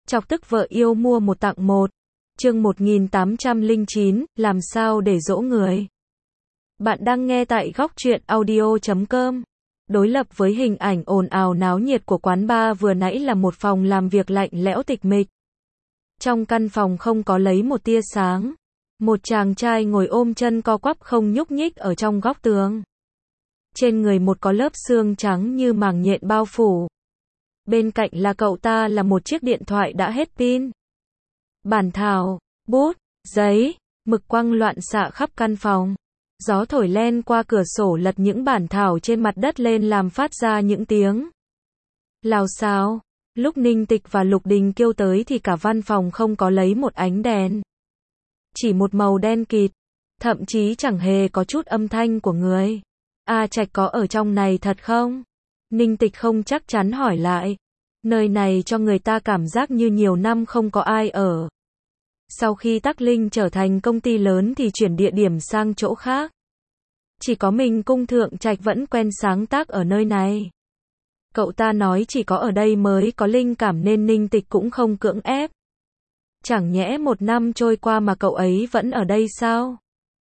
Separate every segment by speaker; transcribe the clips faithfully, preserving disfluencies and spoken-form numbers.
Speaker 1: Chọc tức vợ yêu mua một tặng một. Chương một nghìn tám trăm lẻ chín, làm sao để dỗ người. Bạn đang nghe tại góc truyện audio chấm com. Đối lập với hình ảnh ồn ào náo nhiệt của quán bar vừa nãy là một phòng làm việc lạnh lẽo tịch mịch. Trong căn phòng không có lấy một tia sáng. Một chàng trai ngồi ôm chân co quắp không nhúc nhích ở trong góc tường. Trên người một có lớp xương trắng như màng nhện bao phủ. Bên cạnh là cậu ta là một chiếc điện thoại đã hết pin. Bản thảo, bút, giấy, mực quăng loạn xạ khắp căn phòng. Gió thổi len qua cửa sổ lật những bản thảo trên mặt đất lên làm phát ra những tiếng lào xào. Lúc Ninh Tịch và Lục Đình Kiêu tới thì cả văn phòng không có lấy một ánh đèn. Chỉ một màu đen kịt, thậm chí chẳng hề có chút âm thanh của người. A Trạch có ở trong này thật không? Ninh Tịch không chắc chắn hỏi lại. Nơi này cho người ta cảm giác như nhiều năm không có ai ở. Sau khi Tắc Linh trở thành công ty lớn thì chuyển địa điểm sang chỗ khác. Chỉ có mình Cung Thượng Trạch vẫn quen sáng tác ở nơi này. Cậu ta nói chỉ có ở đây mới có linh cảm nên Ninh Tịch cũng không cưỡng ép. Chẳng nhẽ một năm trôi qua mà cậu ấy vẫn ở đây sao?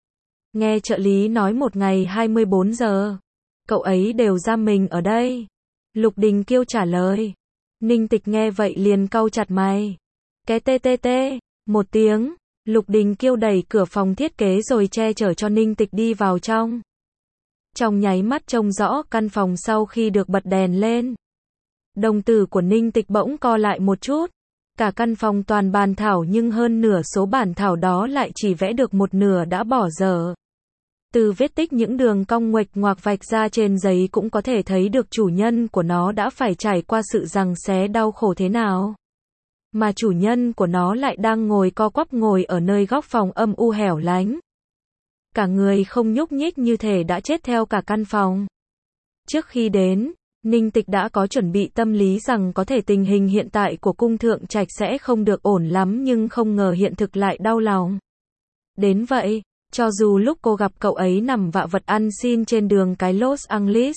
Speaker 1: Nghe trợ lý nói một ngày hai mươi bốn giờ. Cậu ấy đều giam mình ở đây. Lục Đình Kiêu trả lời. Ninh Tịch nghe vậy liền cau chặt mày. Cái tê tê tê, một tiếng, Lục Đình Kiêu đẩy cửa phòng thiết kế rồi che chở cho Ninh Tịch đi vào trong. Trong nháy mắt trông rõ căn phòng sau khi được bật đèn lên. Đồng tử của Ninh Tịch bỗng co lại một chút. Cả căn phòng toàn bàn thảo nhưng hơn nửa số bản thảo đó lại chỉ vẽ được một nửa đã bỏ dở. Từ vết tích những đường cong nguệch ngoạc vạch ra trên giấy cũng có thể thấy được chủ nhân của nó đã phải trải qua sự giằng xé đau khổ thế nào. Mà chủ nhân của nó lại đang ngồi co quắp ngồi ở nơi góc phòng âm u hẻo lánh. Cả người không nhúc nhích như thể đã chết theo cả căn phòng. Trước khi đến, Ninh Tịch đã có chuẩn bị tâm lý rằng có thể tình hình hiện tại của Cung Thượng Trạch sẽ không được ổn lắm nhưng không ngờ hiện thực lại đau lòng. Đến vậy, cho dù lúc cô gặp cậu ấy nằm vạ vật ăn xin trên đường cái Los Angeles,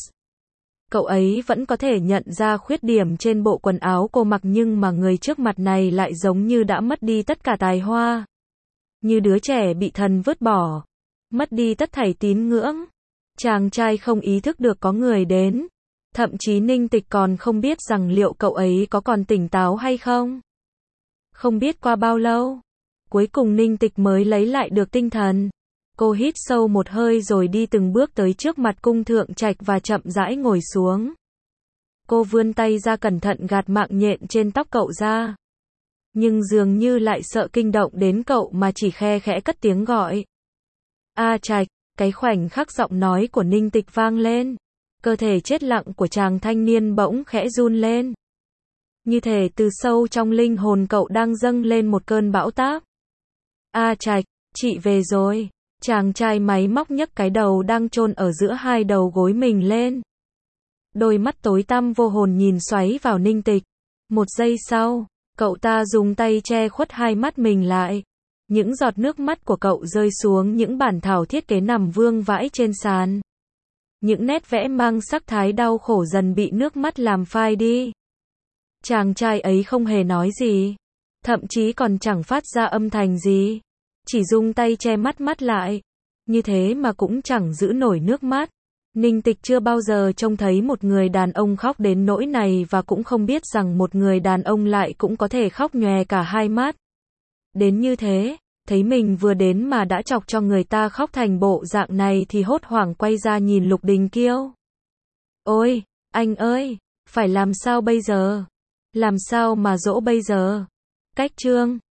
Speaker 1: cậu ấy vẫn có thể nhận ra khuyết điểm trên bộ quần áo cô mặc nhưng mà người trước mặt này lại giống như đã mất đi tất cả tài hoa. Như đứa trẻ bị thần vứt bỏ, mất đi tất thảy tín ngưỡng. Chàng trai không ý thức được có người đến. Thậm chí Ninh Tịch còn không biết rằng liệu cậu ấy có còn tỉnh táo hay không. Không biết qua bao lâu, cuối cùng Ninh Tịch mới lấy lại được tinh thần. Cô hít sâu một hơi rồi đi từng bước tới trước mặt Cung Thượng Trạch và chậm rãi ngồi xuống. Cô vươn tay ra cẩn thận gạt mạng nhện trên tóc cậu ra. Nhưng dường như lại sợ kinh động đến cậu mà chỉ khe khẽ cất tiếng gọi. A Trạch, cái khoảnh khắc giọng nói của Ninh Tịch vang lên. Cơ thể chết lặng của chàng thanh niên bỗng khẽ run lên. Như thể từ sâu trong linh hồn cậu đang dâng lên một cơn bão táp. A Trạch, chị về rồi. Chàng trai máy móc nhấc cái đầu đang chôn ở giữa hai đầu gối mình lên. Đôi mắt tối tăm vô hồn nhìn xoáy vào Ninh Tịch. Một giây sau, cậu ta dùng tay che khuất hai mắt mình lại. Những giọt nước mắt của cậu rơi xuống những bản thảo thiết kế nằm vương vãi trên sàn. Những nét vẽ mang sắc thái đau khổ dần bị nước mắt làm phai đi. Chàng trai ấy không hề nói gì. Thậm chí còn chẳng phát ra âm thanh gì. Chỉ dùng tay che mắt mắt lại. Như thế mà cũng chẳng giữ nổi nước mắt. Ninh Tịch chưa bao giờ trông thấy một người đàn ông khóc đến nỗi này và cũng không biết rằng một người đàn ông lại cũng có thể khóc nhòe cả hai mắt. Đến như thế, thấy mình vừa đến mà đã chọc cho người ta khóc thành bộ dạng này thì hốt hoảng quay ra nhìn Lục Đình Kiêu. Ôi, anh ơi, phải làm sao bây giờ? Làm sao mà dỗ bây giờ? Cách chương